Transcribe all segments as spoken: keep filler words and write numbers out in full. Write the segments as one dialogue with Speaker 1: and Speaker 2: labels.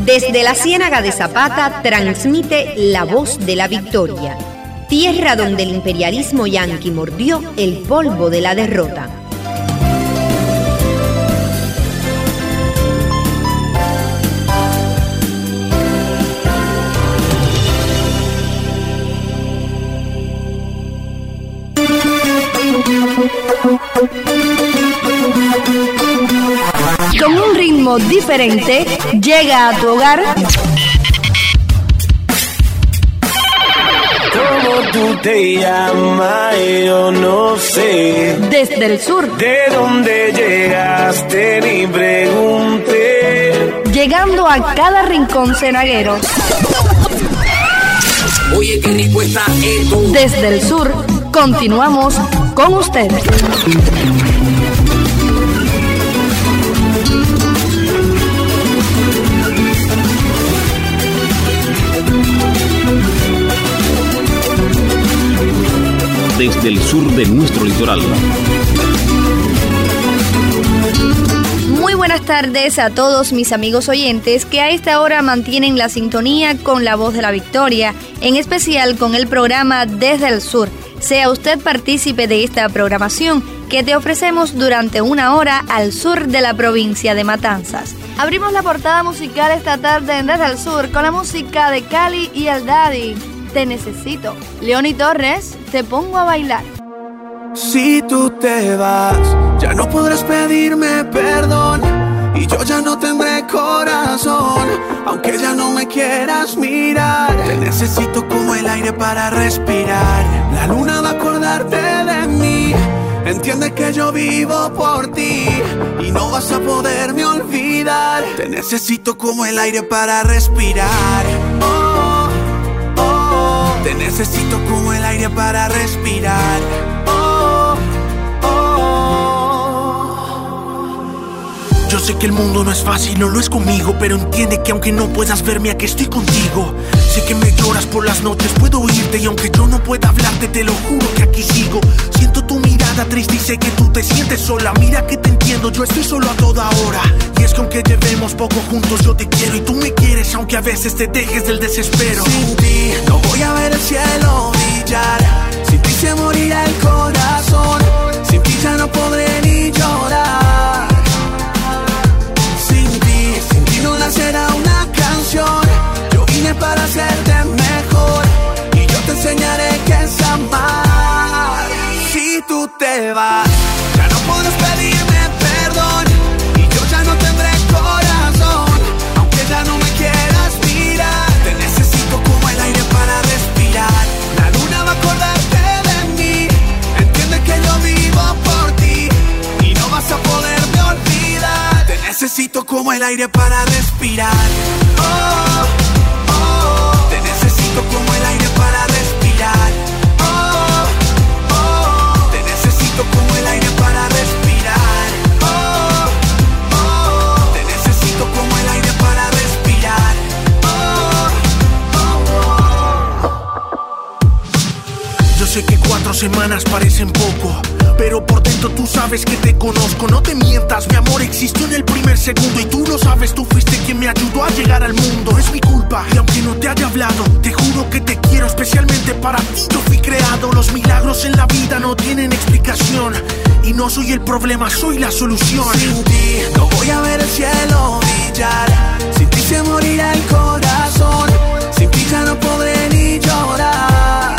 Speaker 1: Desde la Ciénaga de Zapata transmite La Voz de la Victoria, tierra donde el imperialismo yanqui mordió el polvo de la derrota.
Speaker 2: Con un ritmo diferente, llega a tu hogar.
Speaker 3: ¿Cómo tú te llamas? Yo no sé.
Speaker 2: Desde el sur.
Speaker 3: ¿De dónde llegaste? Ni pregunté.
Speaker 2: Llegando a cada rincón cenaguero.
Speaker 4: Oye, qué rico está esto.
Speaker 2: Desde el sur, continuamos con ustedes.
Speaker 5: Desde el sur de nuestro litoral.
Speaker 2: Muy buenas tardes a todos mis amigos oyentes que a esta hora mantienen la sintonía con La Voz de la Victoria, en especial con el programa Desde el Sur. Sea usted partícipe de esta programación que te ofrecemos durante una hora al sur de la provincia de Matanzas. Abrimos la portada musical esta tarde en Desde el Sur con la música de Cali y el Daddy. Te necesito. Leoni Torres, Te pongo a bailar.
Speaker 6: Si tú te vas, ya no podrás pedirme perdón y yo ya no tendré corazón, aunque ya no me quieras mirar. Te necesito como el aire para respirar. La luna va a acordarte de mí. Entiende que yo vivo por ti y no vas a poderme olvidar. Te necesito como el aire para respirar. Oh, oh, te necesito como el aire para respirar. Oh, oh. Yo sé que el mundo no es fácil, no lo es conmigo, pero entiende que aunque no puedas verme, aquí estoy contigo. Sé que me lloras por las noches, puedo oírte y aunque yo no pueda hablarte, te lo juro que aquí sigo. Siento tu mirada triste y sé que tú te sientes sola. Mira que te entiendo, yo estoy solo a toda hora. Y es que aunque llevemos poco juntos, yo te quiero y tú me quieres, aunque a veces te dejes del desespero. Sin ti no voy a ver el cielo brillar. Sin ti se morirá el corazón. Sin ti ya no podré ni llorar. Sin ti, sin ti no nacerá una canción. Yo vine para hacerte mejor y yo te enseñaré qué es amar. Si tú te vas, ya no podrás pedirme perdón y yo ya no tendré corazón, aunque ya no me quieras mirar. Te necesito como el aire para respirar. La luna va a acordarte de mí. Entiende que yo vivo por ti y no vas a poderme olvidar. Te necesito como el aire para respirar. Oh, oh, te necesito como el aire para respirar. Oh, oh, te necesito como el aire para respirar. Oh, oh, te necesito como el aire para respirar. Oh, oh, oh. Yo sé que cuatro semanas parecen poco, pero por dentro tú sabes que te conozco. No te mientas, mi amor existió en el primer segundo y tú lo sabes, tú fuiste quien me ayudó a llegar al mundo. Es mi culpa y aunque no te haya hablado, te juro que te quiero especialmente para ti. Yo fui creado, los milagros en la vida no tienen explicación y no soy el problema, soy la solución. Sin ti no voy a ver el cielo brillar. Sin ti se morirá el corazón. Sin ti ya no podré ni llorar.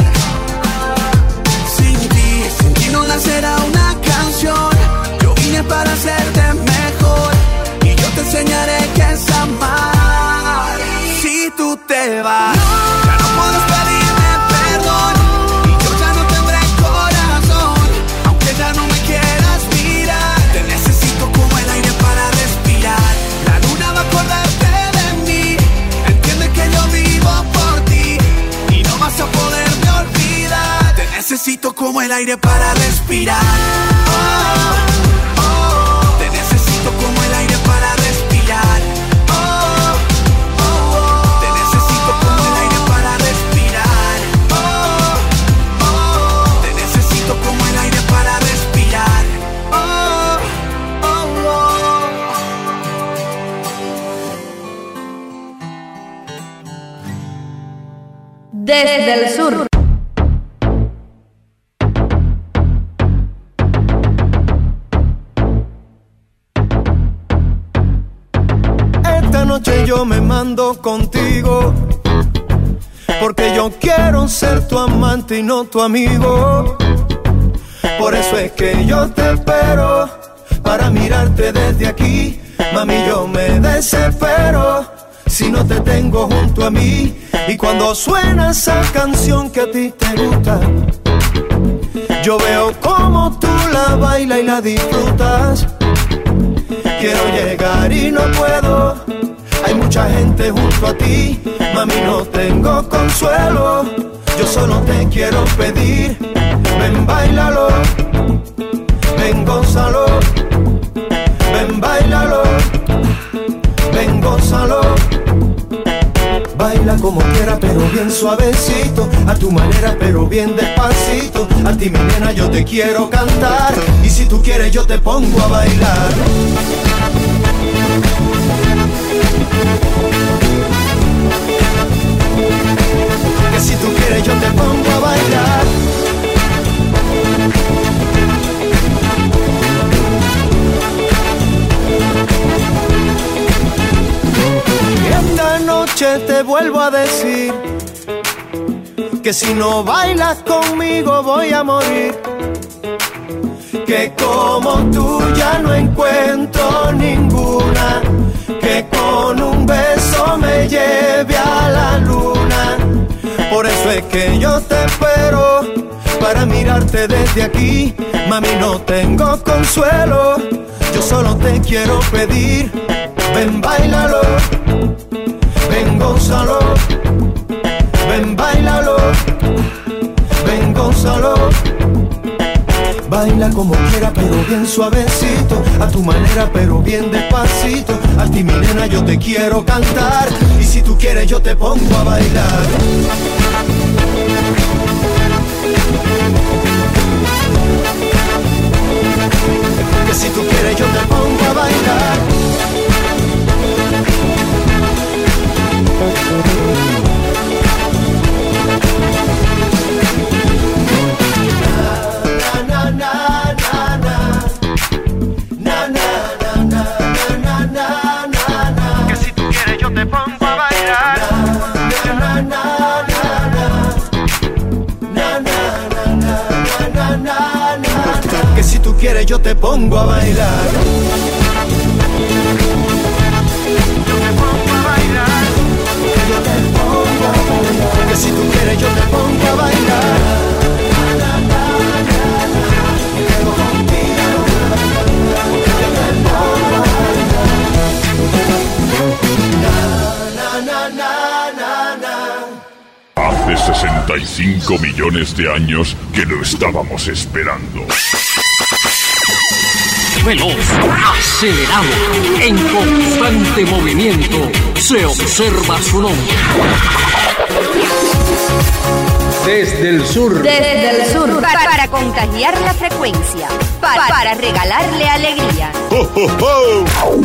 Speaker 6: Sin ti, sin ti no nacerá una canción. Yo vine para hacerte mejor y yo te enseñaré qué es amar. Si tú te vas, ya no puedes pedirme perdón y yo ya no tendré corazón, aunque ya no me quieras mirar. Te necesito como el aire para respirar. La luna va a acordarte de mí. Entiende que yo vivo por ti y no vas a poderme olvidar. Te necesito como el aire para respirar. Oh, oh, te necesito como el aire para respirar. Oh, oh, oh, te necesito como el aire para respirar. Oh, oh, te necesito como el aire para respirar. Oh, oh,
Speaker 2: desde el sur.
Speaker 7: Esta noche yo me mando contigo, porque yo quiero ser tu amante y no tu amigo. Por eso es que yo te espero, para mirarte desde aquí. Mami, yo me desespero si no te tengo junto a mí. Y cuando suena esa canción que a ti te gusta, yo veo como tú la bailas y la disfrutas. Quiero llegar y no puedo, hay mucha gente junto a ti. Mami, no tengo consuelo, yo solo te quiero pedir. Ven, báilalo, ven, gózalo. Ven, báilalo, ven, gózalo. Baila como quiera pero bien suavecito, a tu manera pero bien despacito. A ti mi nena yo te quiero cantar, y si tú quieres yo te pongo a bailar. Que si tú quieres yo te pongo a bailar. Esta noche te vuelvo a decir que si no bailas conmigo voy a morir. Que como tú ya no encuentro ninguna que con un beso me lleve a la luna. Por eso es que yo te espero, para mirarte desde aquí. Mami, no tengo consuelo, yo solo te quiero pedir. Ven, báilalo, ven, gózalo. Ven, báilalo, ven, gózalo. Baila como quiera pero bien suavecito, a tu manera pero bien despacito. A ti mi nena yo te quiero cantar, y si tú quieres yo te pongo a bailar. Que si tú quieres yo te pongo a bailar. Que si tú quieres yo te pongo a bailar. Que si tú quieres yo te pongo a bailar. Yo te pongo a bailar. Yo te pongo a bailar. Que si tú quieres yo te pongo a bailar. Quedo contigo. Yo te pongo a bailar. Na, na, na, na, na.
Speaker 8: Hace sesenta y cinco millones de años que lo estábamos esperando.
Speaker 4: Veloz, acelerado, en constante movimiento, se observa su nombre.
Speaker 5: Desde el sur.
Speaker 1: Desde el sur. Para, para contagiar la frecuencia. Para, para regalarle alegría.
Speaker 8: ¡Oh, oh, oh!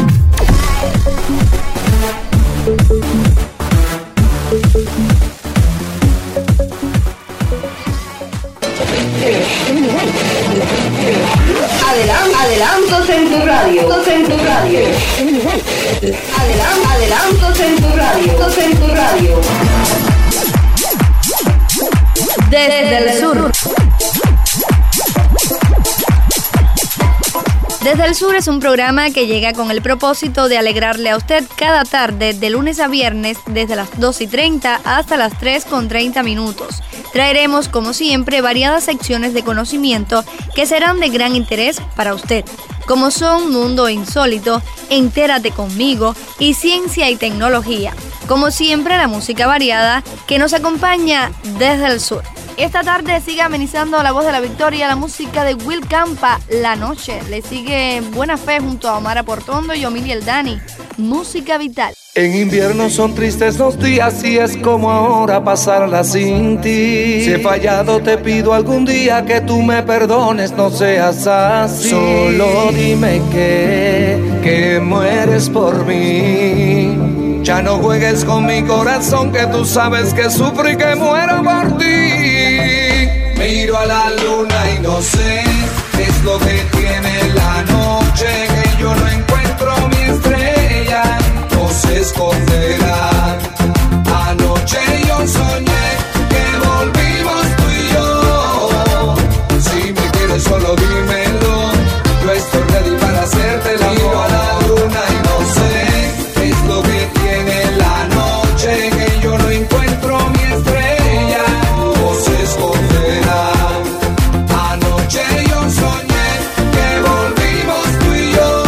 Speaker 1: Adelan- adelantos en tu radio. En tu radio. Adelan- adelantos en tu radio. En tu radio.
Speaker 2: Desde el sur. Desde el Sur es un programa que llega con el propósito de alegrarle a usted cada tarde, de lunes a viernes, desde las dos y treinta hasta las tres con treinta minutos. Traeremos, como siempre, variadas secciones de conocimiento que serán de gran interés para usted, como son Mundo Insólito, Entérate Conmigo y Ciencia y Tecnología. Como siempre, la música variada que nos acompaña desde el sur. Esta tarde sigue amenizando La Voz de la Victoria, la música de Will Campa, La Noche. Le sigue Buena Fe junto a Omar Portondo y Omili El Dani, Música Vital.
Speaker 9: En invierno son tristes los días y es como ahora pasarla sin ti. Si he fallado te pido algún día que tú me perdones, no seas así. Solo dime que, que mueres por mí. Ya no juegues con mi corazón, que tú sabes que sufro y que muero por ti. Miro a la luna y no sé qué es lo que tiene la noche, que yo no encuentro mi estrella, no se esconderá. Anoche yo soñé que volvimos tú y yo. Si me quieres solo dímelo, yo estoy ready para hacerte el amor. Miro a la luna y no sé qué es lo que tiene la noche, que yo no encuentro mi estrella, no se esconderá. Anoche yo soñé que volvimos tú y yo.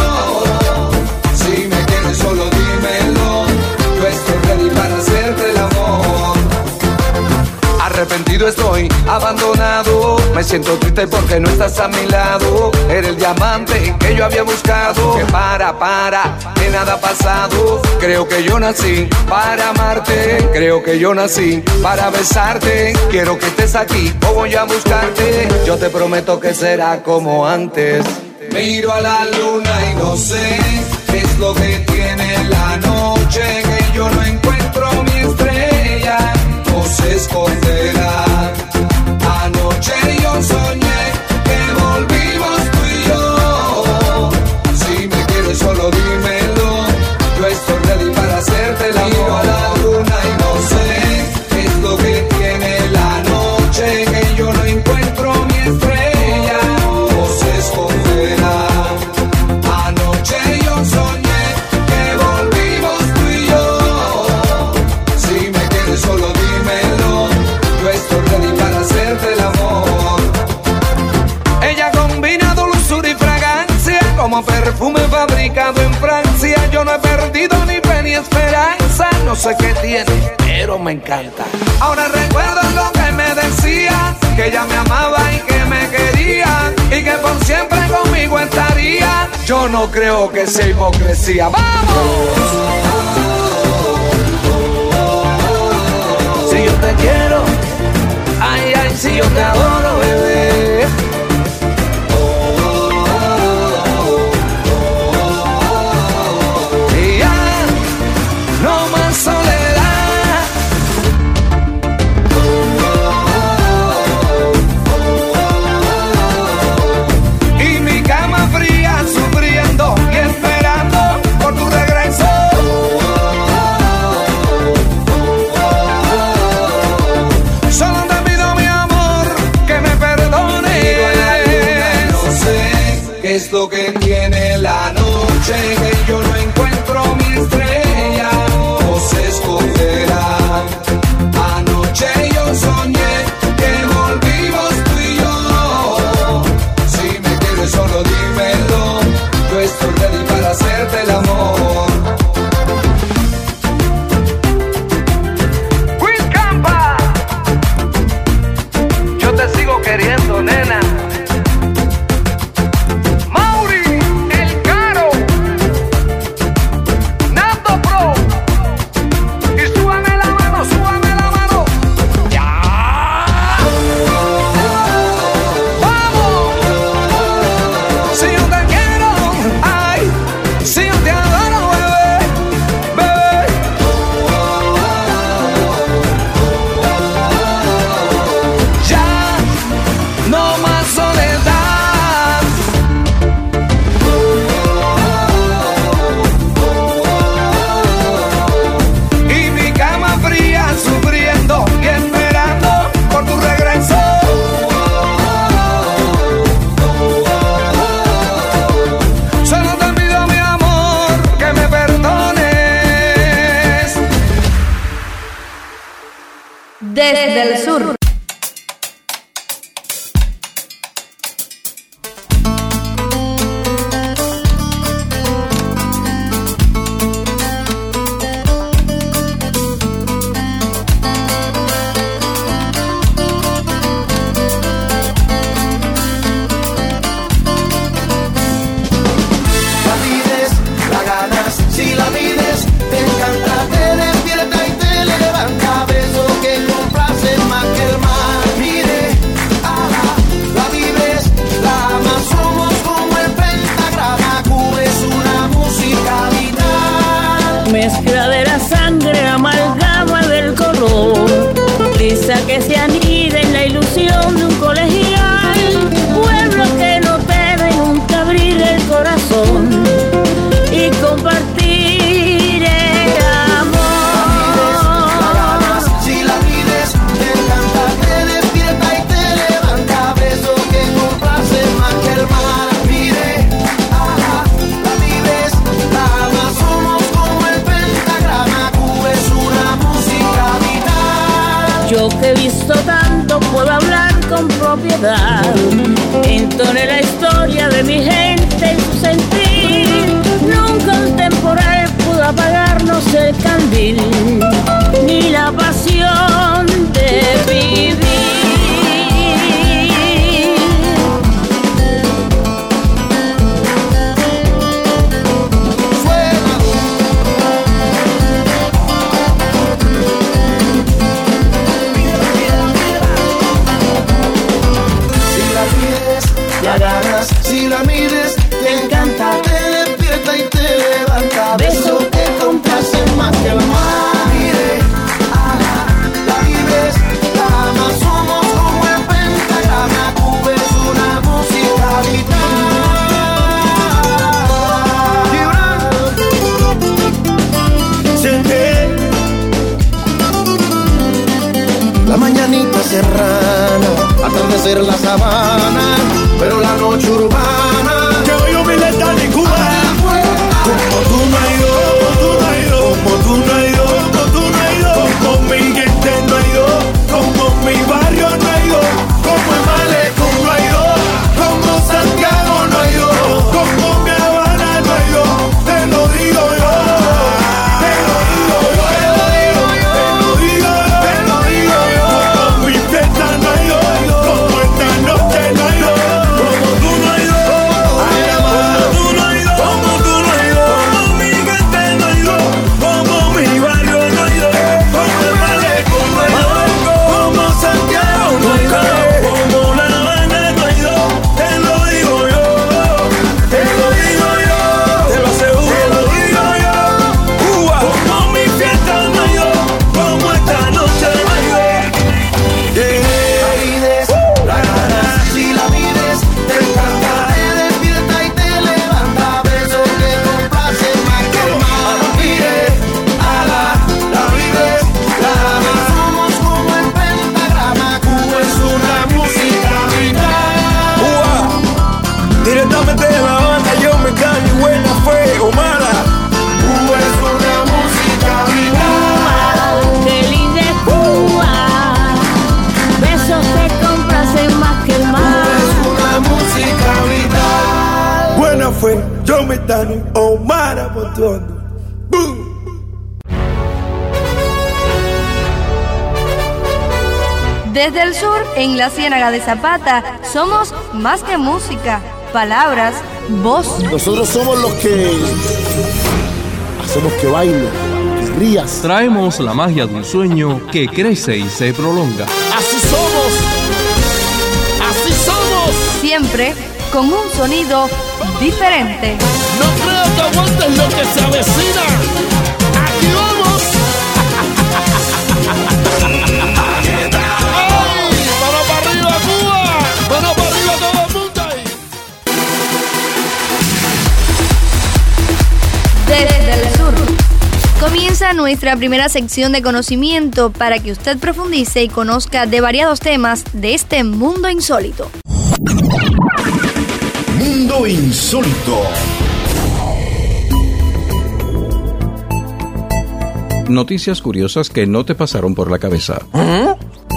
Speaker 9: Si me quieres solo dímelo, yo estoy ready para hacerte el amor. Arrepentido estoy, abandonado, me siento triste porque no estás a mi lado. Eres el diamante que yo había buscado. Que para, para, que nada ha pasado. Creo que yo nací para amarte, creo que yo nací para besarte. Quiero que estés aquí o voy a buscarte. Yo te prometo que será como antes. Miro a la luna y no sé qué es lo que tiene la noche, que yo no encuentro mi estrella, no se esconderá. Anoche yo soñé que volvimos tú y yo. Si me quieres solo dímelo, yo estoy ready para hacerte el amor. Miro a la luna y no sé qué es lo que tiene la noche, que yo no encuentro mi estrella, no se esconderá. Anoche yo soñé que volvimos tú y yo. Si me quieres solo dímelo, yo estoy ready para hacerte el amor. Ella combina dulzura y fragancia como perfume fabricado en Francia. Yo no he perdido ni fe ni esperanza, no sé qué tiene, pero me encanta. Ahora recuerdo lo que me decía, que ella me amaba y que me quería, y que por siempre conmigo estaría. Yo no creo que sea hipocresía. ¡Vamos! Si yo te quiero, ay, ay, si yo te adoro, bebé. Y ya, no más soledad. Y mi cama fría, sufriendo y esperando por tu regreso. Solo te pido, mi amor, que me perdones. No sé qué es lo que tiene la noche, que yo no encuentro mi estrella, no se esconderá. Anoche yo soñé que volvimos tú y yo. Si me quieres solo dímelo, yo estoy ready para hacerte el amor. Will Campa, yo te sigo queriendo, nena. Mauri, el Caro, Nando Pro. Y súbame la mano, súbame la mano. ¡Ya! ¡Vamos! Si yo te quiero, ay, si yo te adoro, bebé, bebé. Ya, no más soledad. Y mi cama fría, sufriendo y esperando por tu regreso. Solo te pido, mi amor, que me perdones.
Speaker 2: Desde el sur.
Speaker 10: gustó tanto, puedo hablar con propiedad. Entoné la historia de mi gente y su sentir. Nunca un temporal pudo apagarnos el candil, ni la pasión de vivir.
Speaker 11: Si la mires, te encanta, te despierta y te levanta. Besos que complacen más que el mar. Mire, ala, la vives, la amas, somos como el pentagrama. Cuba es una música vital. Siente la mañanita serrana, atardecer la sabana, pero la noche urbana que hoy humilde está en Cuba. Como tú no has ido, como tú no has ido, como tú no has ido, como tú no has ido, como mi gente no ha ido, como mi barrio no ha ido, como el malecón no ha ido, como Santiago no ha ido, como mi Habana no ha ido. Te lo digo yo, te lo digo yo, te lo digo yo, te lo digo yo, te lo digo yo. Como mi fiesta no ha ido, como esta noche no ha ido. Fue Joe Metano, Omar Apontuando.
Speaker 2: Desde el sur, en la Ciénaga de Zapata, somos más que música, palabras, voz.
Speaker 12: Nosotros somos los que hacemos que baile, que rías.
Speaker 5: Traemos la magia de un sueño que crece y se prolonga.
Speaker 12: Así somos, así somos.
Speaker 2: Siempre con un sonido diferente.
Speaker 12: No creo que aguantes lo que se avecina. Aquí vamos. ¡Ay! ¡Mano para arriba, Cuba! ¡Mano para arriba todo el mundo ahí!
Speaker 2: Desde el sur comienza nuestra primera sección de conocimiento para que usted profundice y conozca de variados temas de este mundo insólito.
Speaker 13: Mundo insólito.
Speaker 14: Noticias curiosas que no te pasaron por la cabeza. ¿Eh?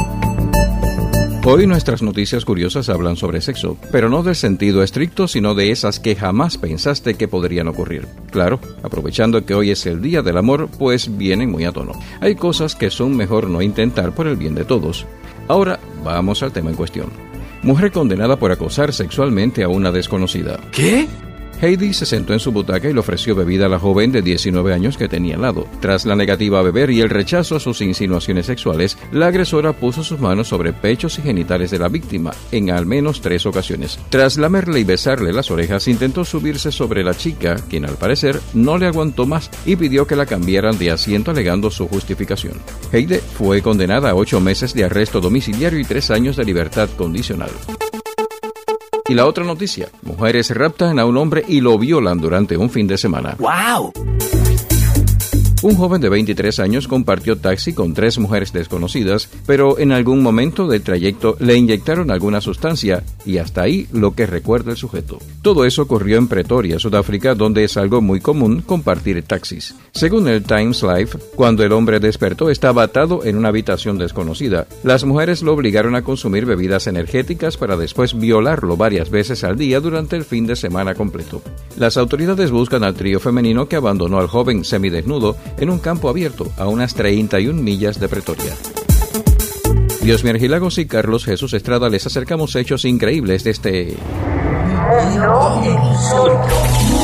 Speaker 14: Hoy nuestras noticias curiosas hablan sobre sexo, pero no del sentido estricto, sino de esas que jamás pensaste que podrían ocurrir. Claro, aprovechando que hoy es el Día del Amor, pues vienen muy a tono. Hay cosas que son mejor no intentar por el bien de todos. Ahora, vamos al tema en cuestión. Mujer condenada por acosar sexualmente a una desconocida.
Speaker 5: ¿Qué?
Speaker 14: Heidi se sentó en su butaca y le ofreció bebida a la joven de diecinueve años que tenía al lado. Tras la negativa a beber y el rechazo a sus insinuaciones sexuales, la agresora puso sus manos sobre pechos y genitales de la víctima, en al menos tres ocasiones. Tras lamerle y besarle las orejas, intentó subirse sobre la chica, quien al parecer no le aguantó más y pidió que la cambiaran de asiento alegando su justificación. Heidi fue condenada a ocho meses de arresto domiciliario y tres años de libertad condicional. Y la otra noticia, mujeres raptan a un hombre y lo violan durante un fin de semana.
Speaker 5: ¡Wow!
Speaker 14: Un joven de veintitrés años compartió taxi con tres mujeres desconocidas, pero en algún momento del trayecto le inyectaron alguna sustancia y hasta ahí lo que recuerda el sujeto. Todo eso ocurrió en Pretoria, Sudáfrica, donde es algo muy común compartir taxis. Según el Times Live, cuando el hombre despertó estaba atado en una habitación desconocida. Las mujeres lo obligaron a consumir bebidas energéticas para después violarlo varias veces al día durante el fin de semana completo. Las autoridades buscan al trío femenino que abandonó al joven semidesnudo en un campo abierto a unas treinta y una millas de Pretoria. Diosmir Gilagos y Carlos Jesús Estrada les acercamos hechos increíbles de este...
Speaker 15: Mundo insólito.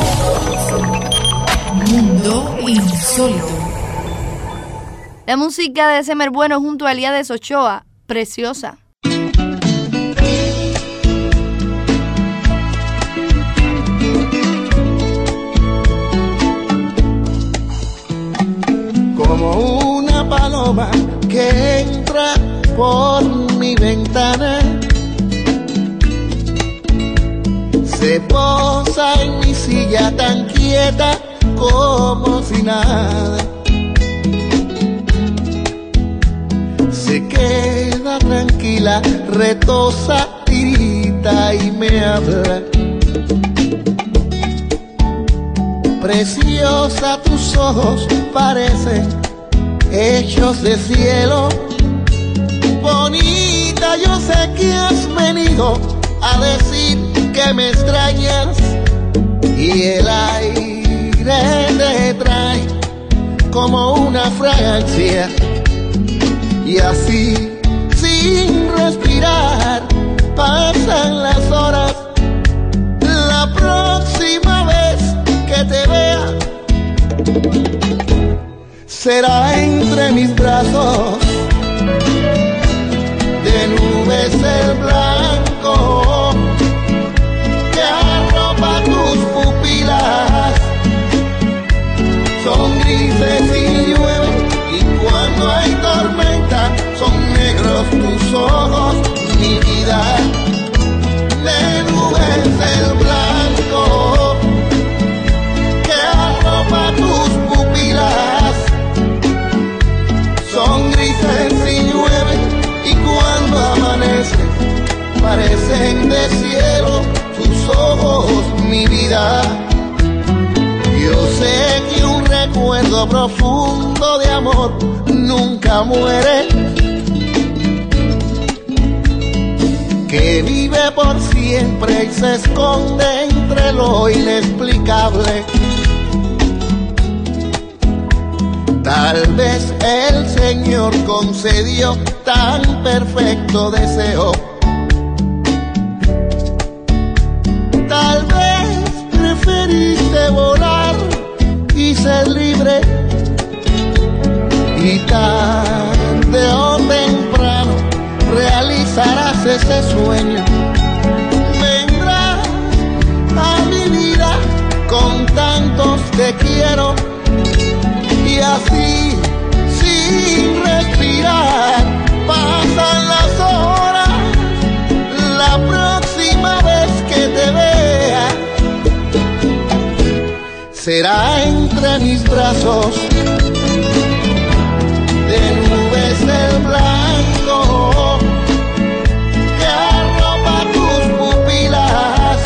Speaker 15: Mundo insólito.
Speaker 2: La música de Semer Bueno junto a Elías Ochoa, Preciosa.
Speaker 11: Como una paloma que entra por mi ventana, se posa en mi silla tan quieta como si nada. Se queda tranquila, retosa, tirita y me habla. Preciosa, tus ojos parecen hechos de cielo. Bonita, yo sé que has venido a decir que me extrañas, y el aire te trae como una fragancia, y así sin respirar pasan las horas. La próxima vez que te vea será entre mis brazos, de nubes el blanco que arropa tus pupilas. Son grises y llueven, y cuando hay tormenta son negros tus ojos, mi vida. De nubes el blanco que arropa tus pupilas. Son grises y llueven, y cuando amanece parecen de cielo tus ojos, mi vida. Yo sé que un recuerdo profundo de amor nunca muere, que vive por siempre y se esconde entre lo inexplicable. Tal vez el Señor concedió tan perfecto deseo. Tal vez preferiste volar y ser libre, y tarde o temprano realizarás ese sueño. Vendrás a mi vida con tantos te quiero, y así sin respirar pasan las horas. La próxima vez que te vea será entre mis brazos, de nubes el blanco que arropa tus pupilas.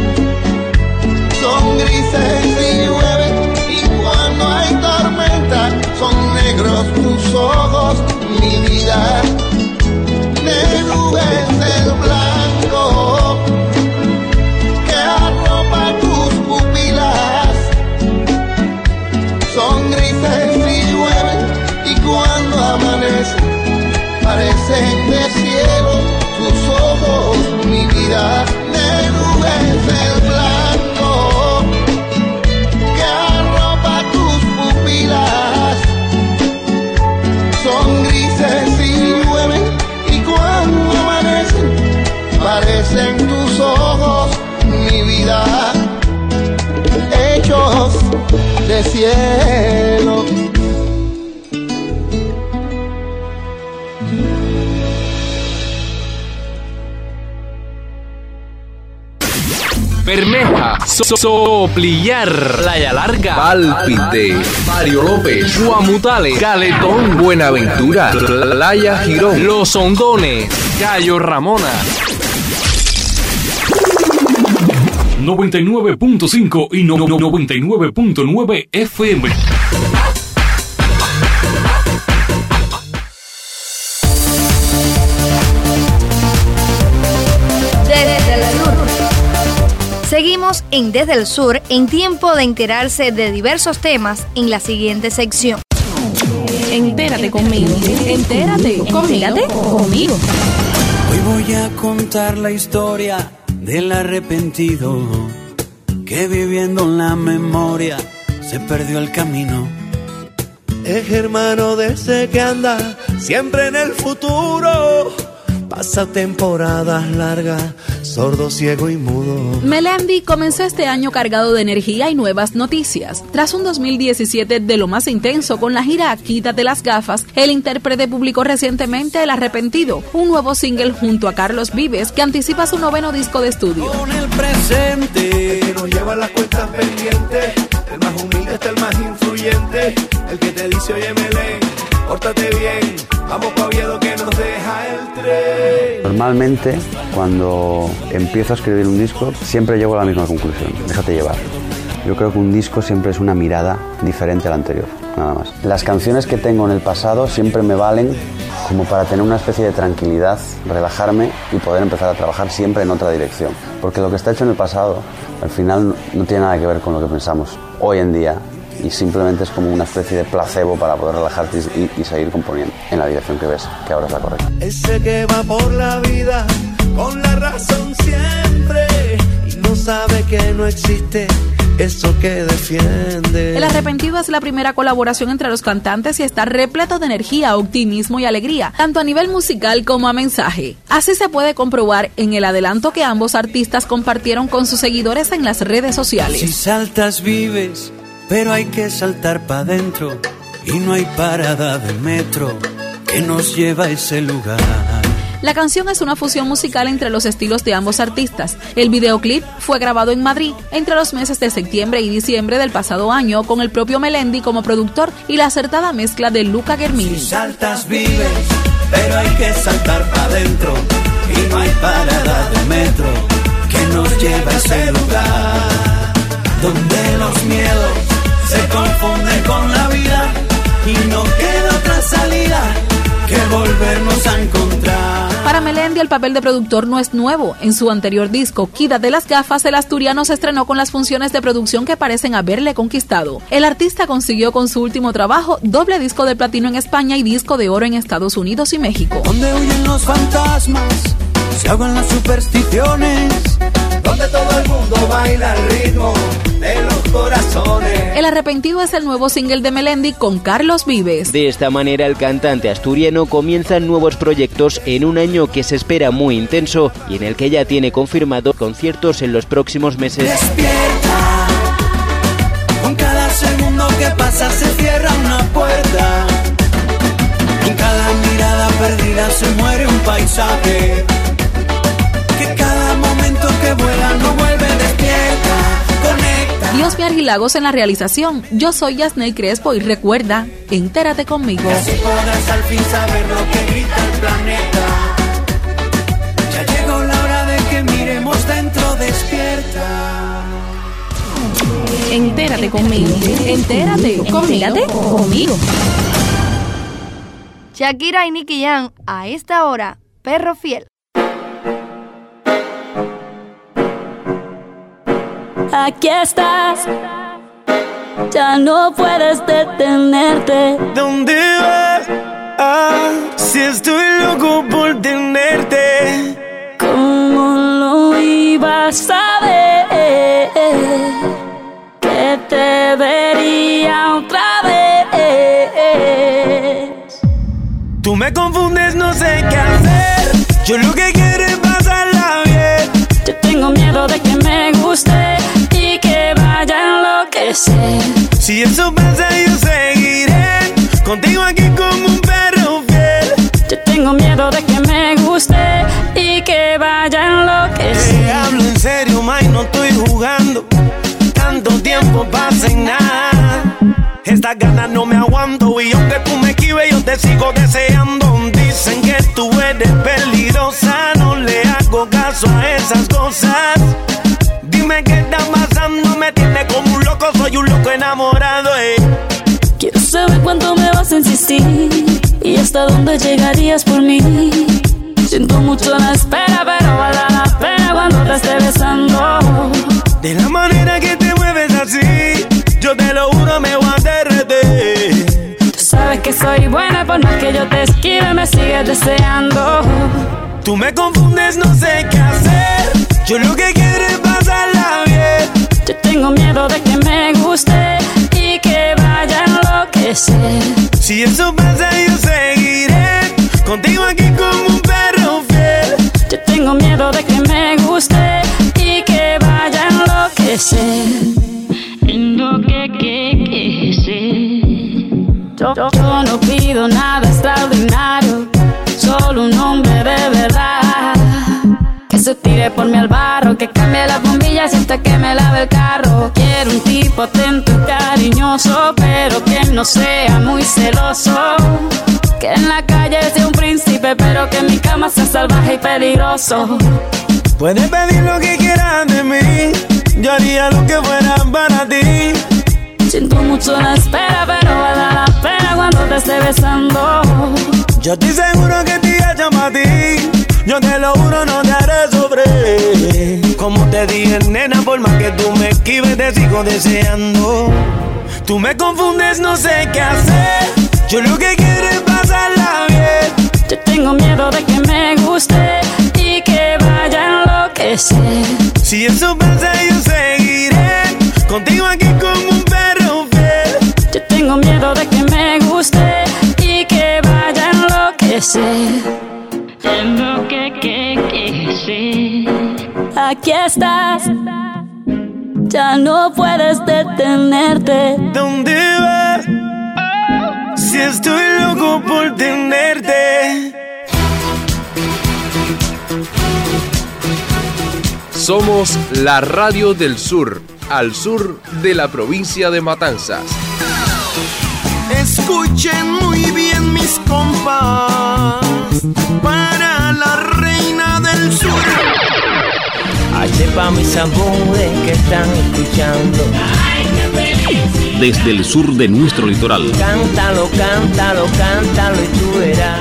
Speaker 11: Son grises y llueven, y cuando hay tormenta son negros tus ojos, mi vida. De nubes el blanco que arropa tus pupilas. Son grises y llueven, y cuando amanece parecen de cielo tus ojos, mi vida. De nubes el blanco que arropa tus pupilas. Son grises y llueven, y cuando amanecen parecen tus ojos, mi vida. Hechos de cielo.
Speaker 4: Bermeja, so Soplillar, Playa Larga,
Speaker 5: Pálpite, Mario López,
Speaker 4: Guamutales, Caletón,
Speaker 5: Buenaventura, Playa Girón,
Speaker 4: Los Hondones, Cayo Ramona.
Speaker 16: noventa y nueve punto cinco y no, no, noventa y nueve punto nueve F M.
Speaker 2: Desde el sur. Seguimos en Desde el Sur, en tiempo de enterarse de diversos temas en la siguiente sección.
Speaker 17: Entérate conmigo. Entérate conmigo. conmigo.
Speaker 18: Hoy voy a contar la historia del arrepentido que viviendo en la memoria se perdió el camino.
Speaker 7: Es hermano de ese que anda siempre en el futuro, pasa temporadas largas, sordo, ciego y mudo.
Speaker 17: Melendi comenzó este año cargado de energía y nuevas noticias. Tras un dos mil diecisiete de lo más intenso con la gira Quítate las gafas, el intérprete publicó recientemente El Arrepentido, un nuevo single junto a Carlos Vives que anticipa su noveno disco de estudio.
Speaker 18: Con el presente,
Speaker 7: el que nos lleva las cuentas pendientes, el más humilde hasta el más influyente, el que te dice oye Melén, pórtate bien, vamos pa' Oviedo que nos deja el tren.
Speaker 19: Normalmente, cuando empiezo a escribir un disco, siempre llego a la misma conclusión, déjate llevar. Yo creo que un disco siempre es una mirada diferente a la anterior, nada más. Las canciones que tengo en el pasado siempre me valen como para tener una especie de tranquilidad, relajarme y poder empezar a trabajar siempre en otra dirección. Porque lo que está hecho en el pasado, al final no tiene nada que ver con lo que pensamos hoy en día, y simplemente es como una especie de placebo para poder relajarte y, y seguir componiendo en la dirección que ves, que ahora es la correcta.
Speaker 7: Ese que va por la vida con la razón siempre y no sabe que no existe eso que defiende.
Speaker 17: El Arrepentido es la primera colaboración entre los cantantes y está repleto de energía, optimismo y alegría, tanto a nivel musical como a mensaje. Así se puede comprobar en el adelanto que ambos artistas compartieron con sus seguidores en las redes sociales.
Speaker 18: Si saltas vives, pero hay que saltar pa' dentro y no hay parada de metro que nos lleva a ese lugar.
Speaker 17: La canción es una fusión musical entre los estilos de ambos artistas. El videoclip fue grabado en Madrid entre los meses de septiembre y diciembre del pasado año con el propio Melendi como productor y la acertada mezcla de Luca Guermini.
Speaker 18: Si saltas vives, pero hay que saltar pa' dentro y no hay parada de metro que nos lleva a ese lugar donde los miedos se confunden con la vida y no queda otra salida que volvernos a encontrar.
Speaker 17: Para Melendi el papel de productor no es nuevo. En su anterior disco, Quítate las gafas, el asturiano se estrenó con las funciones de producción que parecen haberle conquistado. El artista consiguió con su último trabajo doble disco de platino en España y disco de oro en Estados Unidos y México.
Speaker 18: Donde huyen los fantasmas, se ahogan las supersticiones, donde todo el mundo baila al ritmo de los corazones.
Speaker 17: El Arrepentido es el nuevo single de Melendi con Carlos Vives.
Speaker 20: De esta manera el cantante asturiano comienza nuevos proyectos en un año que se espera muy intenso y en el que ya tiene confirmado conciertos en los próximos meses.
Speaker 18: Despierta, con cada segundo que pasa se cierra una puerta, en cada mirada perdida se muere un paisaje, que cada momento que vuela no vuelve, despierta, conecta.
Speaker 17: Dios Lagos en la realización. Yo soy Yasney Crespo y recuerda, entérate conmigo.
Speaker 18: Y así podrás al fin saber lo que grita el planeta. Ya llegó la hora de que miremos dentro, despierta.
Speaker 17: Entérate conmigo. Entérate. Entérate conmigo.
Speaker 2: Shakira y Nicky Jam, a esta hora, Perro Fiel.
Speaker 10: Aquí estás, ya no puedes detenerte.
Speaker 3: ¿Dónde vas? Ah, si estoy loco por tenerte.
Speaker 10: ¿Cómo lo ibas a ver? Que te vería otra vez.
Speaker 3: Tú me confundes, no sé qué hacer. Yo lo que quiero es pasarla bien.
Speaker 10: Yo tengo miedo de que me guste y que vaya a enloquecer.
Speaker 3: Si eso pasa yo seguiré contigo aquí como un perro fiel.
Speaker 10: Yo tengo miedo de que me guste y que vaya a enloquecer.
Speaker 3: Te hablo en serio, ma, y no estoy jugando. Tanto tiempo pasa en nada. Estas ganas no me aguanto. Y aunque tú me esquives, yo te sigo deseando. Dicen que tú eres peligrosa. No le hago caso a esas cosas. Dime qué está pasando. Me tiene como un loco. Soy un loco enamorado, eh.
Speaker 10: Quiero saber cuánto me vas a insistir y hasta dónde llegarías por mí. Siento mucho la espera, pero vale la pena cuando te esté besando.
Speaker 3: De la manera que te mueves así, yo te lo juro me voy a derretir.
Speaker 10: Tú sabes que soy buena, por más que yo te esquive, me sigues deseando.
Speaker 3: Tú me confundes, no sé qué hacer. Yo lo que quiero es pasarla bien.
Speaker 10: Yo tengo miedo de que me guste y que vaya a enloquecer.
Speaker 3: Si eso pasa, yo seguiré contigo aquí como un perro fiel.
Speaker 10: Yo tengo miedo de que me guste y que vaya a enloquecer. Enloquecer. Yo, yo, yo no pido nada extraordinario, solo un hombre de verdad. Que se tire por mí al barro, que cambie las bombillas hasta que me lave el carro. Quiero un tipo atento y cariñoso, pero que no sea muy celoso. Que en la calle sea un príncipe, pero que en mi cama sea salvaje y peligroso.
Speaker 3: Puedes pedir lo que quieras de mí, yo haría lo que fuera para ti.
Speaker 10: Siento mucho la espera, pero vale la pena cuando te esté besando.
Speaker 3: Yo estoy seguro que te hecho para ti. Yo te lo juro, no te haré sufrir. Como te dije, nena, por más que tú me esquives, te sigo deseando. Tú me confundes, no sé qué hacer. Yo lo que quiero es pasarla bien.
Speaker 10: Yo tengo miedo de que me guste y que vaya a enloquecer.
Speaker 3: Si eso pasa, yo seguiré contigo aquí como un perro fiel.
Speaker 10: Yo tengo miedo de que me guste y que vaya a enloquecer. Tengo que, que, que, sí. Aquí estás, ya no puedes detenerte.
Speaker 3: ¿Dónde vas? Si estoy loco por tenerte.
Speaker 4: Somos la radio del sur, al sur de la provincia de Matanzas.
Speaker 7: Escuchen muy bien mis compas, para la reina del sur.
Speaker 18: H pa' mis amores que están escuchando.
Speaker 16: ¡Ay, qué feliz! Desde el sur de nuestro litoral.
Speaker 18: Cántalo, cántalo, cántalo y tú verás.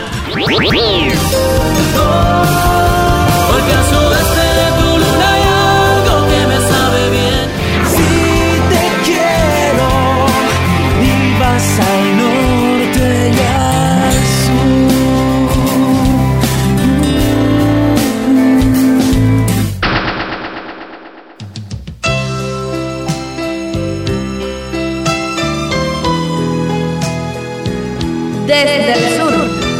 Speaker 18: Oh, porque al sudeste de tu luna hay algo que me sabe bien. Si te quiero y vas al norte y al
Speaker 2: Desde el sur.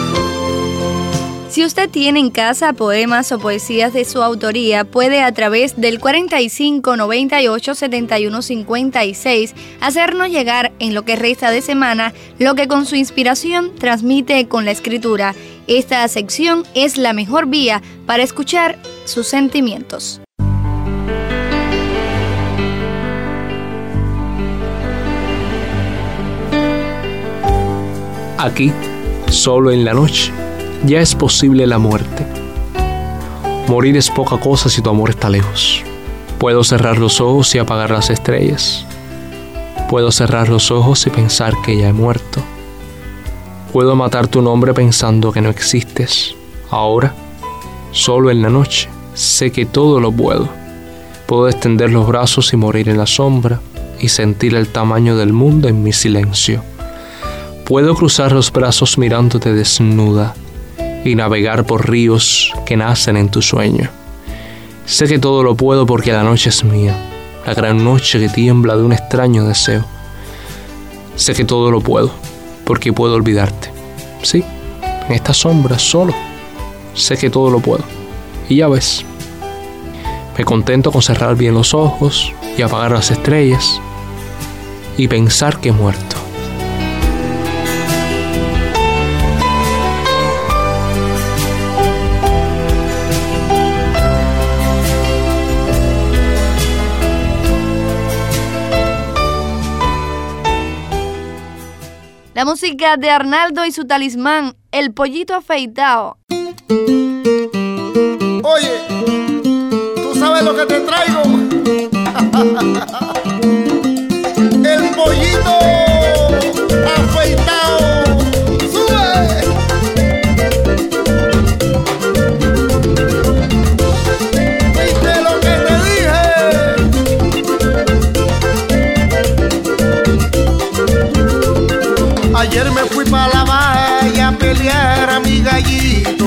Speaker 2: Si usted tiene en casa poemas o poesías de su autoría, puede a través del cuarenta y cinco, noventa y ocho, setenta y uno, cincuenta y seis hacernos llegar en lo que resta de semana lo que con su inspiración transmite con la escritura. Esta sección es la mejor vía para escuchar sus sentimientos.
Speaker 4: Aquí, solo en la noche, ya es posible la muerte. Morir es poca cosa si tu amor está lejos. Puedo cerrar los ojos y apagar las estrellas. Puedo cerrar los ojos y pensar que ya he muerto. Puedo matar tu nombre pensando que no existes. Ahora, solo en la noche, sé que todo lo puedo. Puedo extender los brazos y morir en la sombra y sentir el tamaño del mundo en mi silencio. Puedo cruzar los brazos mirándote desnuda y navegar por ríos que nacen en tu sueño. Sé que todo lo puedo porque la noche es mía, la gran noche que tiembla de un extraño deseo. Sé que todo lo puedo porque puedo olvidarte. Sí, en esta sombra solo. Sé que todo lo puedo. Y ya ves, me contento con cerrar bien los ojos y apagar las estrellas y pensar que he muerto.
Speaker 2: La música de Arnaldo y su talismán, El Pollito Afeitado.
Speaker 12: Oye, ¿tú sabes lo que te traigo? El pollito afeitado. ¡Sube! ¿Viste lo que te dije? Ayer me fui pa' la valla a pelear a mi gallito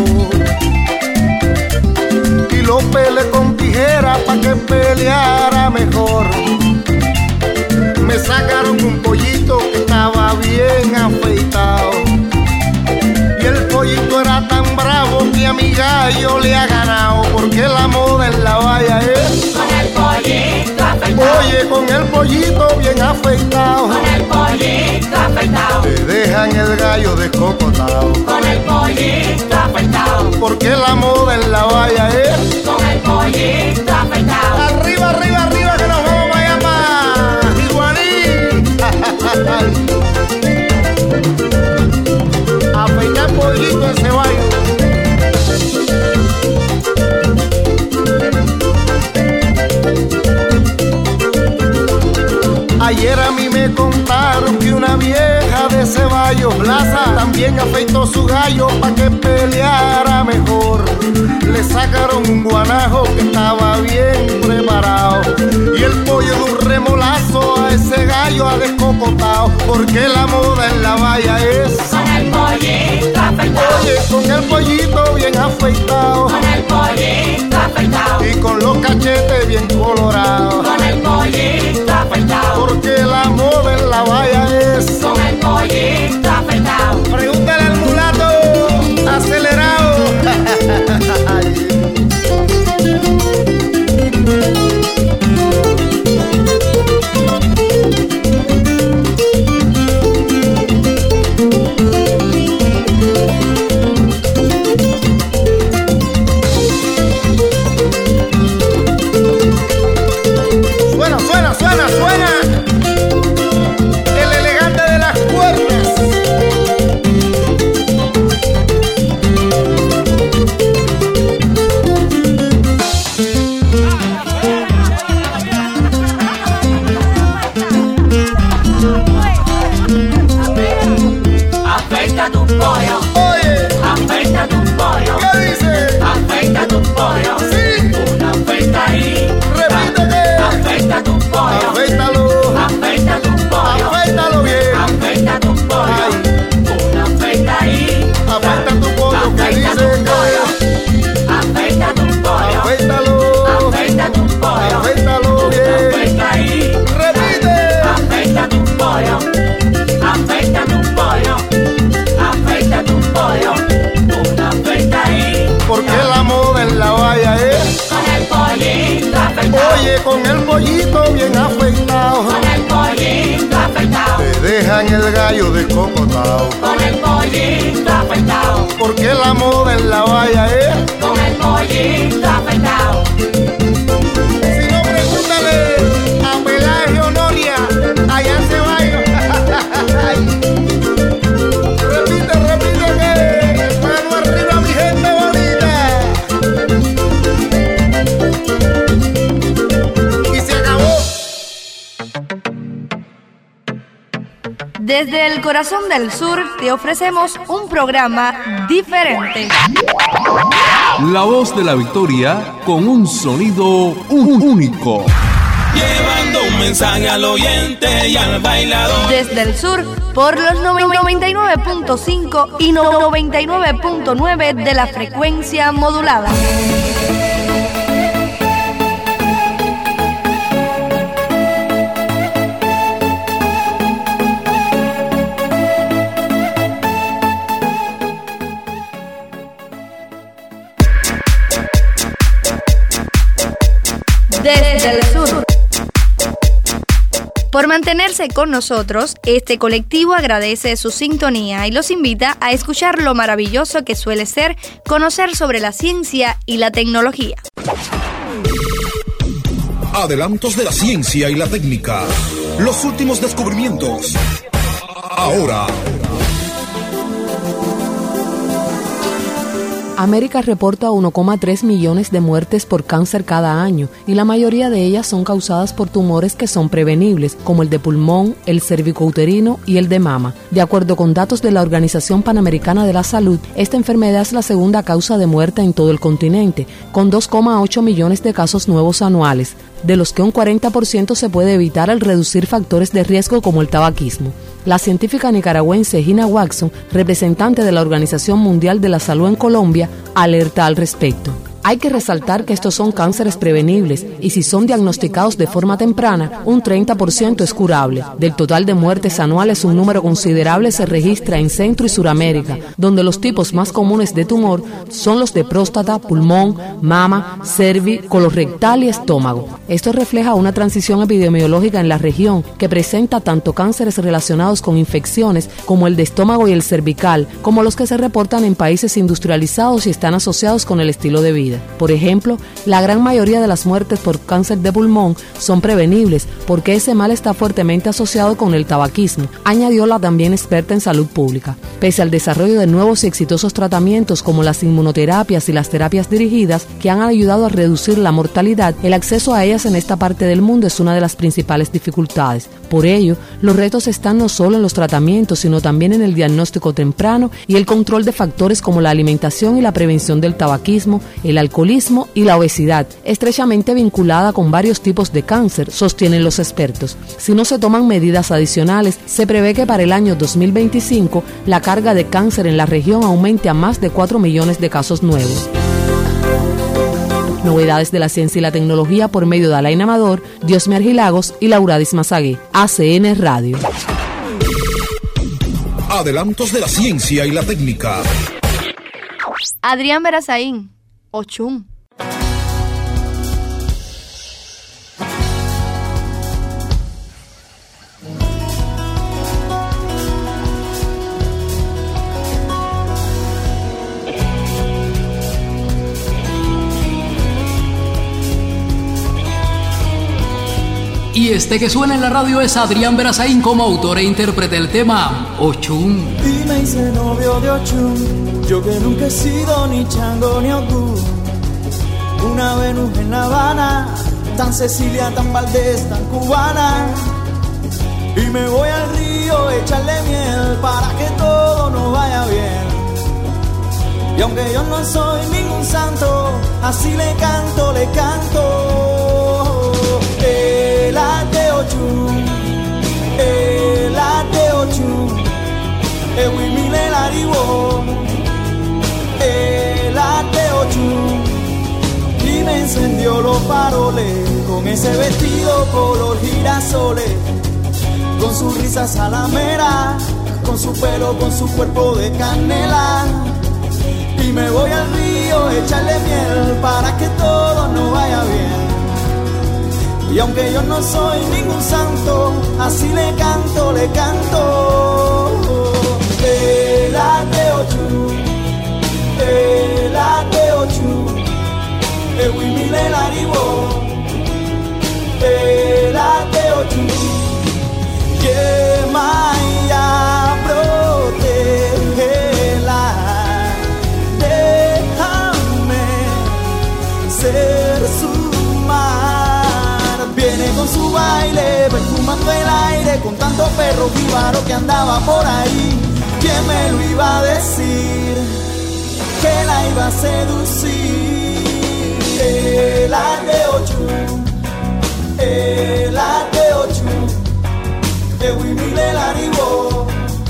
Speaker 12: y lo peleé con tijera pa' que peleara mejor. Me sacaron un pollito que estaba bien afeitado y el pollito era tan bravo que a mi gallo le ha ganado, porque la moda en la valla es
Speaker 18: con el pollito afeitado.
Speaker 12: Oye, con el pollito bien afeitado,
Speaker 18: con el pollito afeitado,
Speaker 12: te dejan el gallo descocotado,
Speaker 18: con el pollito afeitado,
Speaker 12: porque la moda en la valla es
Speaker 18: con el pollito afeitado.
Speaker 12: Arriba, arriba, arriba que nos vamos a llamar Iguaní. Afeitar pollito ese baño. Ayer a mí me contaron que una vieja de Ceballos Plaza también afeitó su gallo pa' que peleara mejor. Le sacaron un guanajo que estaba bien preparado y el pollo de un remolazo a ese gallo ha descocotado, porque la moda en la valla es
Speaker 18: con el pollito afeitado.
Speaker 12: Oye, con el pollito bien afeitado,
Speaker 18: con el pollito afeitado,
Speaker 12: y con los cachetes bien colorados,
Speaker 18: con el pollito afeitado,
Speaker 12: porque la moda en la valla es
Speaker 18: con el pollito afeitado.
Speaker 12: Pregúntale al mulato acelerado. Suena, suena, suena, suena. El elegante de las cuerdas.
Speaker 18: Afeita tu pollo.
Speaker 12: Oye,
Speaker 18: afeita tu pollo.
Speaker 12: ¿qué dice?
Speaker 18: Afeita tu pollo.
Speaker 12: Sí.
Speaker 18: Una afeita ahí.
Speaker 12: Repite que
Speaker 18: afeita tu pollo.
Speaker 12: afeítalo.
Speaker 18: Afeita tu pollo.
Speaker 12: Afeítalo bien.
Speaker 18: Afeita tu pollo.
Speaker 12: Ay.
Speaker 18: Una afeita ahí.
Speaker 12: Afeita tu pollo. ¿Qué
Speaker 18: Afeita
Speaker 12: dice
Speaker 18: tu pollo. Afeita tu pollo.
Speaker 12: Afeítalo.
Speaker 18: Afeita tu pollo.
Speaker 12: Afeítalo bien.
Speaker 18: Afeita ahí.
Speaker 12: Repite.
Speaker 18: Afeita tu pollo. Afeita tu pollo. Afeita tu pollo. Una afeita ahí.
Speaker 12: Porque la moda en la valla es
Speaker 18: con el pollito afeitado.
Speaker 12: Oye, con el pollito bien afeitado,
Speaker 18: con el pollito afeitado,
Speaker 12: te dejan el gallo descocotado,
Speaker 18: con el pollito afeitado,
Speaker 12: porque la moda en la valla es
Speaker 18: con el pollito afeitado.
Speaker 12: Si no, pregúntale a Pelagio Noria, allá en Ceballos. Repite, repite que mano arriba mi gente bonita. Y se acabó.
Speaker 2: Desde el corazón del sur te ofrecemos un programa diferente.
Speaker 5: La voz de la victoria con un sonido único.
Speaker 3: Llevando un mensaje al oyente y al bailador.
Speaker 2: Desde el sur, por los noventa y nueve punto cinco y noventa y nueve punto nueve de la frecuencia modulada. Desde el sur. Por mantenerse con nosotros, este colectivo agradece su sintonía y los invita a escuchar lo maravilloso que suele ser conocer sobre la ciencia y la tecnología.
Speaker 13: Adelantos de la ciencia y la técnica. Los últimos descubrimientos. Ahora,
Speaker 21: América reporta uno coma tres millones de muertes por cáncer cada año y la mayoría de ellas son causadas por tumores que son prevenibles, como el de pulmón, el cervicouterino y el de mama. De acuerdo con datos de la Organización Panamericana de la Salud, esta enfermedad es la segunda causa de muerte en todo el continente, con dos coma ocho millones de casos nuevos anuales, de los que un cuarenta por ciento se puede evitar al reducir factores de riesgo como el tabaquismo. La científica nicaragüense Gina Watson, representante de la Organización Mundial de la Salud en Colombia, alerta al respecto. Hay que resaltar que estos son cánceres prevenibles y si son diagnosticados de forma temprana, un treinta por ciento es curable. Del total de muertes anuales, un número considerable se registra en Centro y Suramérica, donde los tipos más comunes de tumor son los de próstata, pulmón, mama, cervi, colorectal y estómago. Esto refleja una transición epidemiológica en la región que presenta tanto cánceres relacionados con infecciones como el de estómago y el cervical, como los que se reportan en países industrializados y están asociados con el estilo de vida. Por ejemplo, la gran mayoría de las muertes por cáncer de pulmón son prevenibles porque ese mal está fuertemente asociado con el tabaquismo, añadió la también experta en salud pública. Pese al desarrollo de nuevos y exitosos tratamientos como las inmunoterapias y las terapias dirigidas que han ayudado a reducir la mortalidad, el acceso a ellas en esta parte del mundo es una de las principales dificultades. Por ello, los retos están no solo en los tratamientos, sino también en el diagnóstico temprano y el control de factores como la alimentación y la prevención del tabaquismo, el alcoholismo y la obesidad, estrechamente vinculada con varios tipos de cáncer, sostienen los expertos. Si no se toman medidas adicionales, se prevé que para el año dos mil veinticinco la carga de cáncer en la región aumente a más de cuatro millones de casos nuevos. Novedades de la ciencia y la tecnología por medio de Alain Amador, Diosmer Gilagos y Lauradis Mazagué. A C N Radio.
Speaker 13: Adelantos de la ciencia y la técnica.
Speaker 2: Adrián Berazaín, Ochum.
Speaker 22: Y este que suena en la radio es Adrián Berazaín como autor e intérprete del tema Ochum.
Speaker 23: Y me hice novio de Ochum, yo que nunca he sido ni chango ni Oku. Una Venus en La Habana, tan Cecilia, tan Valdés, tan cubana. Y me voy al río a echarle miel para que todo nos vaya bien. Y aunque yo no soy ningún santo, así le canto, le canto. El ate Ochum, el ate Ochum, el wimile laribo, el ate Ochum, y me encendió los faroles con ese vestido color girasoles, con su risa salamera, con su pelo, con su cuerpo de canela. Y me voy al río a echarle miel para que todo nos vaya bien. Y aunque yo no soy ningún santo, así le canto, le canto. El ate Ochum, el ate Ochum, el wimile laribo, el ate Ochum, que Maya protégela, déjame ser su mar. Viene con su baile, perfumando el aire, con tanto perro jíbaro que andaba por ahí. ¿Quién me lo iba a decir? Que la iba a seducir. El ate Ochum, el ate Ochum, el wimile laribo,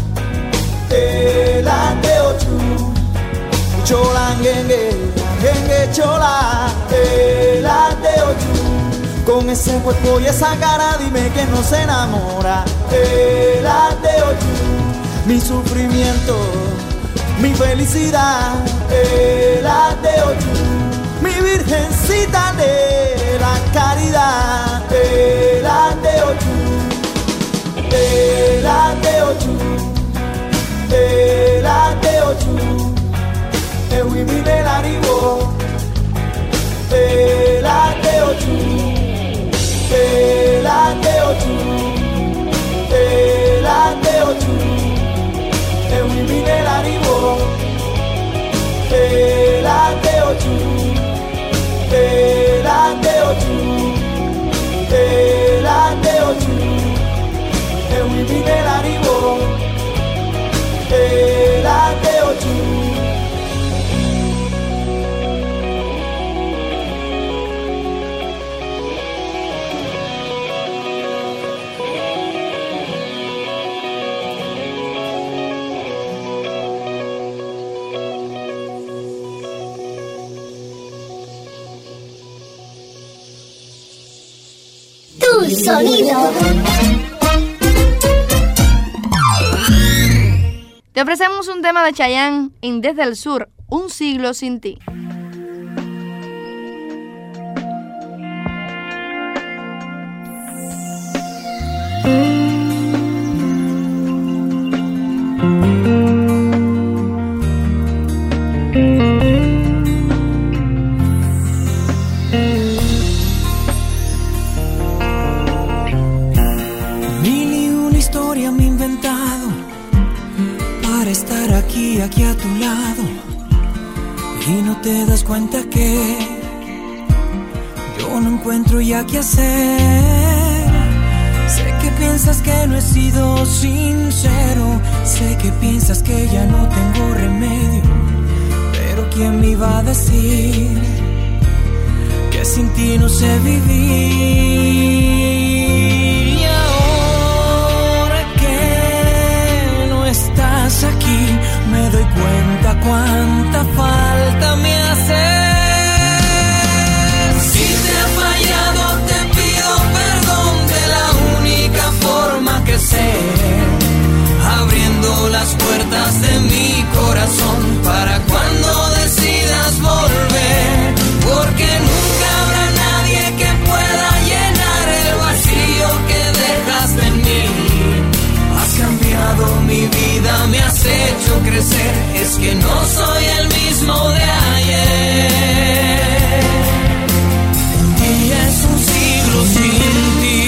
Speaker 23: el ate Ochum, chola ngenge, ngenge chola, el ate Ochum. Con ese cuerpo y esa cara, dime que no se enamora. El ate Ochum, mi sufrimiento, mi felicidad. El ate Ochum, mi virgencita de la caridad. El ate Ochum, el ate Ochum, el ate Ochum, el wimile laribo, el ate Ochum. El ate Ochum, el ate Ochum, el wimile laribo, el
Speaker 1: Tu sonido.
Speaker 2: Te ofrecemos un tema de Chayanne en Desde el Sur, Un siglo sin ti.
Speaker 23: Aquí a tu lado y no te das cuenta que yo no encuentro ya qué hacer. Sé que piensas que no he sido sincero, sé que piensas que ya no tengo remedio, pero ¿quién me iba a decir que sin ti no sé vivir? Y ahora que no estás aquí, me doy cuenta cuánta falta me hace. Si te he fallado, te pido perdón de la única forma que sé, abriendo las puertas de mi corazón para cuando decidas volver, porque nunca habrá nadie que pueda llenar el vacío que dejaste en mí. Has cambiado mi vida, me has hecho crecer, es que no soy el mismo de ayer. Un día es un siglo sin ti.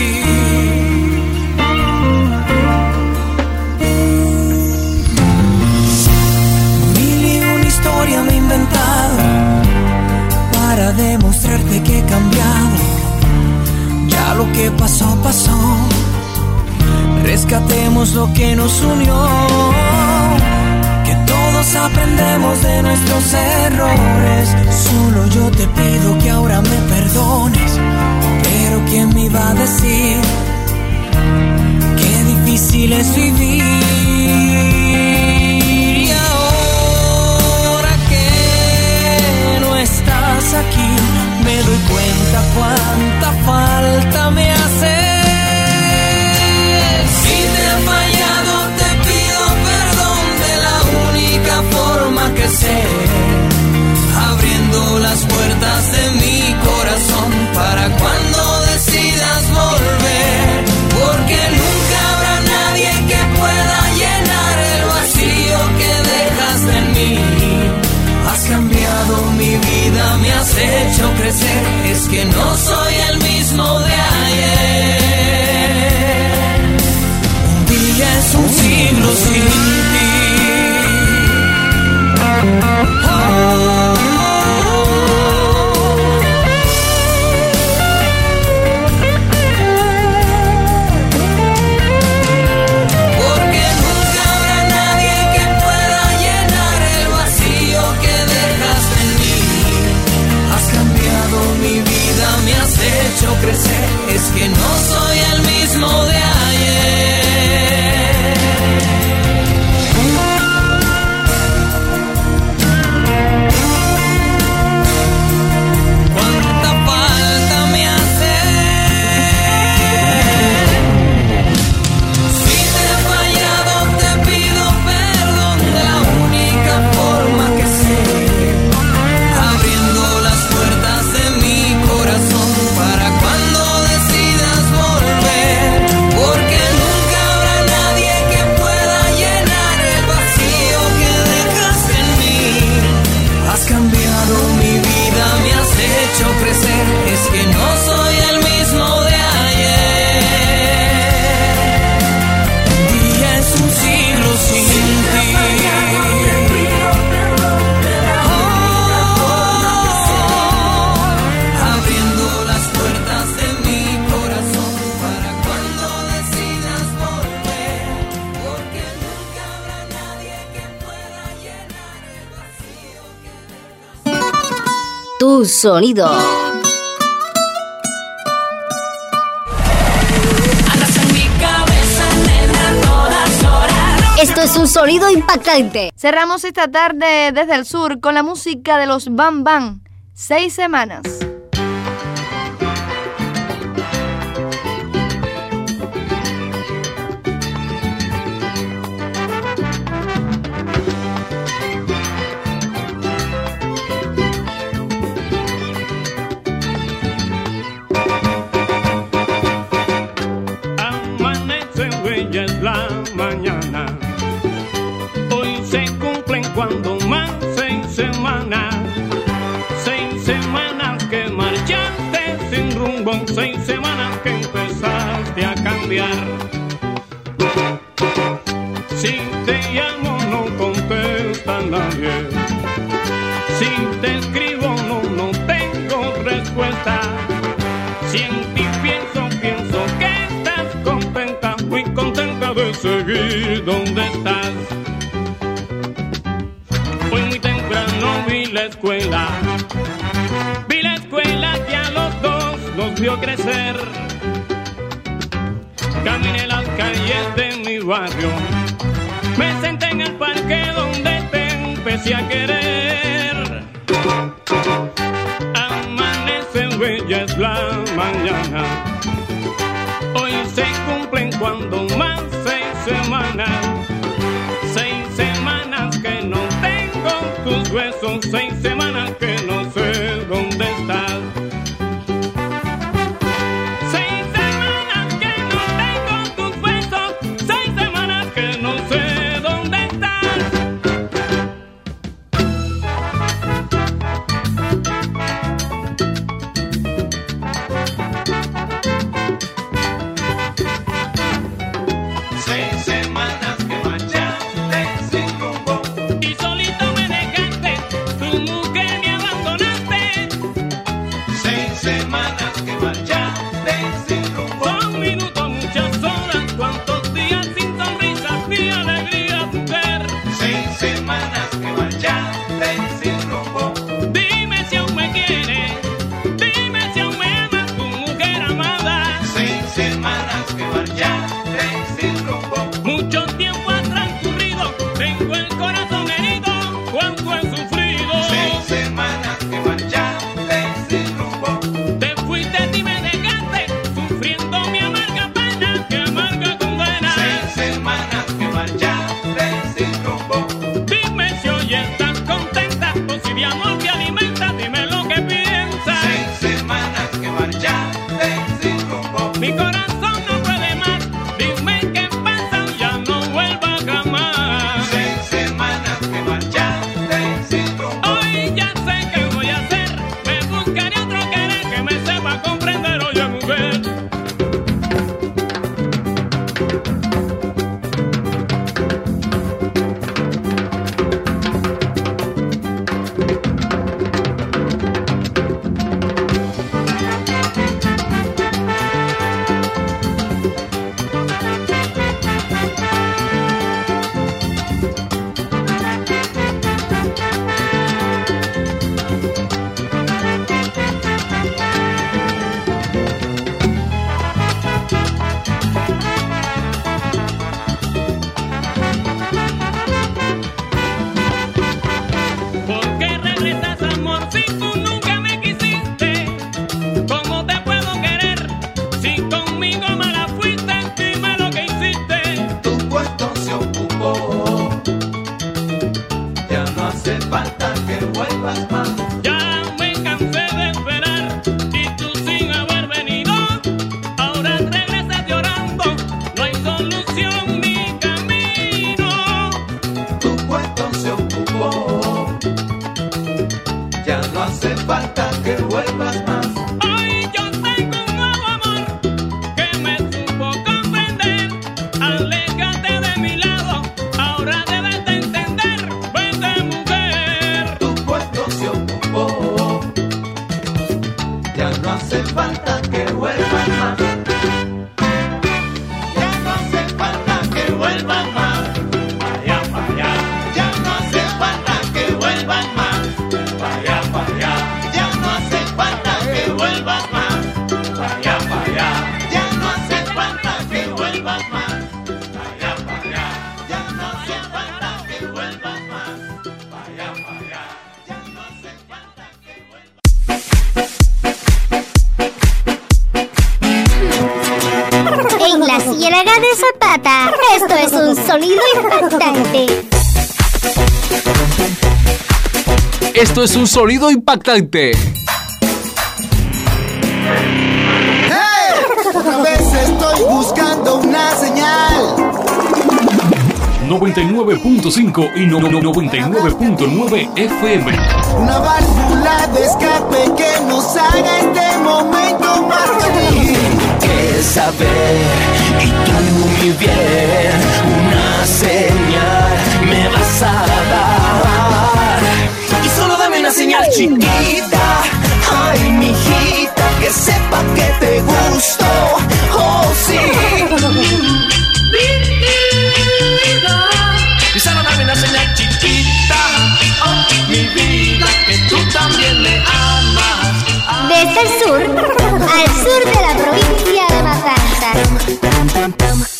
Speaker 23: Mil y una historia me he inventado para demostrarte que he cambiado. Ya lo que pasó, pasó. Rescatemos lo que nos unió, que todos aprendemos de nuestros errores. Solo yo te pido que ahora me perdones, pero ¿quién me iba a decir qué difícil es vivir? Y ahora que no estás aquí, me doy cuenta cuánta falta me hace. Que sé, abriendo las puertas de mi corazón para cuando decidas volver, porque nunca habrá nadie que pueda llenar el vacío que dejaste en mí. Has cambiado mi vida, me has hecho crecer, es que no soy el mismo de ayer. Un día es un siglo sin ti. Porque nunca habrá nadie que pueda llenar el vacío que dejaste en mí. Has cambiado mi vida, me has hecho crecer, es que no soy el mismo de ayer.
Speaker 1: Tu sonido. Esto es un sonido impactante.
Speaker 2: Cerramos esta tarde desde el sur con la música de los Bam Bam. Seis semanas.
Speaker 6: semanas que empezaste a cambiar. Si te llamo no contesta nadie. Si te escribo no, no tengo respuesta. Si en ti pienso, pienso que estás contenta, muy contenta de seguir donde estás. Hoy muy temprano vi la escuela, vi la escuela que a los dos nos vio crecer. Caminé las calles de mi barrio, me senté en el parque donde te empecé a querer. Amanece bella es la mañana, hoy se cumplen cuando más seis semanas. Seis semanas que no tengo tus besos, seis semanas que no sé dónde estás. Seis semanas que no tengo tus besos, seis semanas que no sé dónde estás. Seis semanas que marchaste sin rumbo y solito me dejaste, tu mujer me abandonaste. Seis semanas que marchaste sin rumbo. Son minutos, muchas horas, cuántos días sin sonrisas ni alegría, mujer. Seis semanas que marchaste sin rumbo. Dime si aún me quieres, dime si aún me amas, tu mujer amada. Seis semanas que marchaste sin rumbo. Mucho tiempo ha transcurrido, tengo el corazón herido, cuánto he sufrido. Seis semanas que marchaste sin rumbo. Te fuiste y me dejaste, sufriendo mi amarga pena, que amarga condena. Seis semanas que marchaste sin rumbo. Dime si hoy estás contenta, o si de amor te alimentas, dime lo que piensas. Seis semanas que marchaste sin rumbo. Mi corazón no puede más, dime qué pasa, ya no vuelva jamás. Seis semanas que marchaste sin rumbo. Hoy ya sé qué voy a hacer, me buscaré otro querer que me sepa comprender, oye mujer. ¿Por qué regresas, amor, si tú nunca me quisiste? ¿Cómo te puedo querer si conmigo mala fuiste? Dime lo que hiciste. Tu puesto se ocupó, ya no hace falta que vuelvas más. Ya me cansé de esperar y tú sin haber venido, ahora regresas llorando, no hay solución ni camino. Tu puesto se ocupó, ya no hace falta que vuelvas más. Hoy yo tengo un nuevo amor que me supo comprender. Aléjate de mi lado, ahora debes de entender. Vete, mujer. Tu puesto se ocupó, ya no hace falta que vuelvas más. Ya no hace falta que vuelvas más. Vaya, vaya. Ya no hace falta que vuelvas más. Vaya, vaya. Ya no hace falta que vuelvas más. Vaya, vaya. Ya no hace falta que vuelvas más. Vaya, vaya. Ya no hace falta que vuelvas más. Vaya, vaya. Ya no hace falta que vuelvas.
Speaker 1: En la Ciénaga de Zapata, esto es un sonido impactante.
Speaker 5: Esto es un sonido impactante.
Speaker 12: ¡Hey! Otra vez estoy buscando una señal.
Speaker 16: noventa y nueve punto cinco y no- no- noventa y nueve punto nueve F M.
Speaker 12: Una válvula de escape que nos haga este momento más feliz.
Speaker 18: saber, y tú mi bien, una señal me vas a dar. Y solo dame una señal chiquita, ay mijita, que sepa que te gusto, oh sí. Y solo dame una señal chiquita, oh mi vida, que tú también me amas.
Speaker 1: Desde el sur, al sur de la provincia de Matanzas.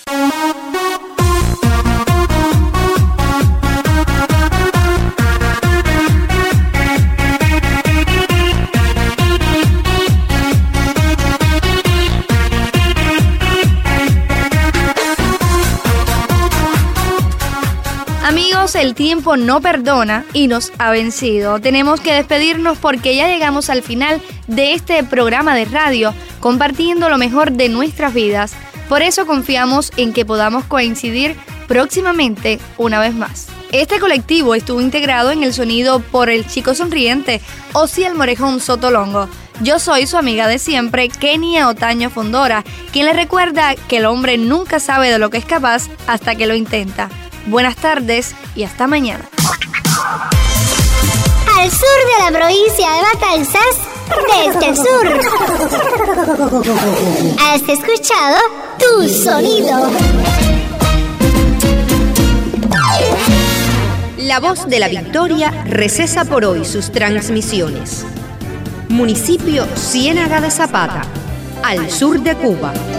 Speaker 2: Amigos, el tiempo no perdona y nos ha vencido. Tenemos que despedirnos porque ya llegamos al final de este programa de radio, compartiendo lo mejor de nuestras vidas. Por eso confiamos en que podamos coincidir próximamente una vez más. Este colectivo estuvo integrado en el sonido por el chico sonriente, Osiel Morejón Sotolongo. Yo soy su amiga de siempre, Kenia Otaño Fondora, quien le recuerda que el hombre nunca sabe de lo que es capaz hasta que lo intenta. Buenas tardes y hasta mañana.
Speaker 1: Al sur de la provincia de Matanzas, desde el sur. Has escuchado Tu Sonido.
Speaker 8: La Voz de la Victoria recesa por hoy sus transmisiones. Municipio Ciénaga de Zapata, al sur de Cuba.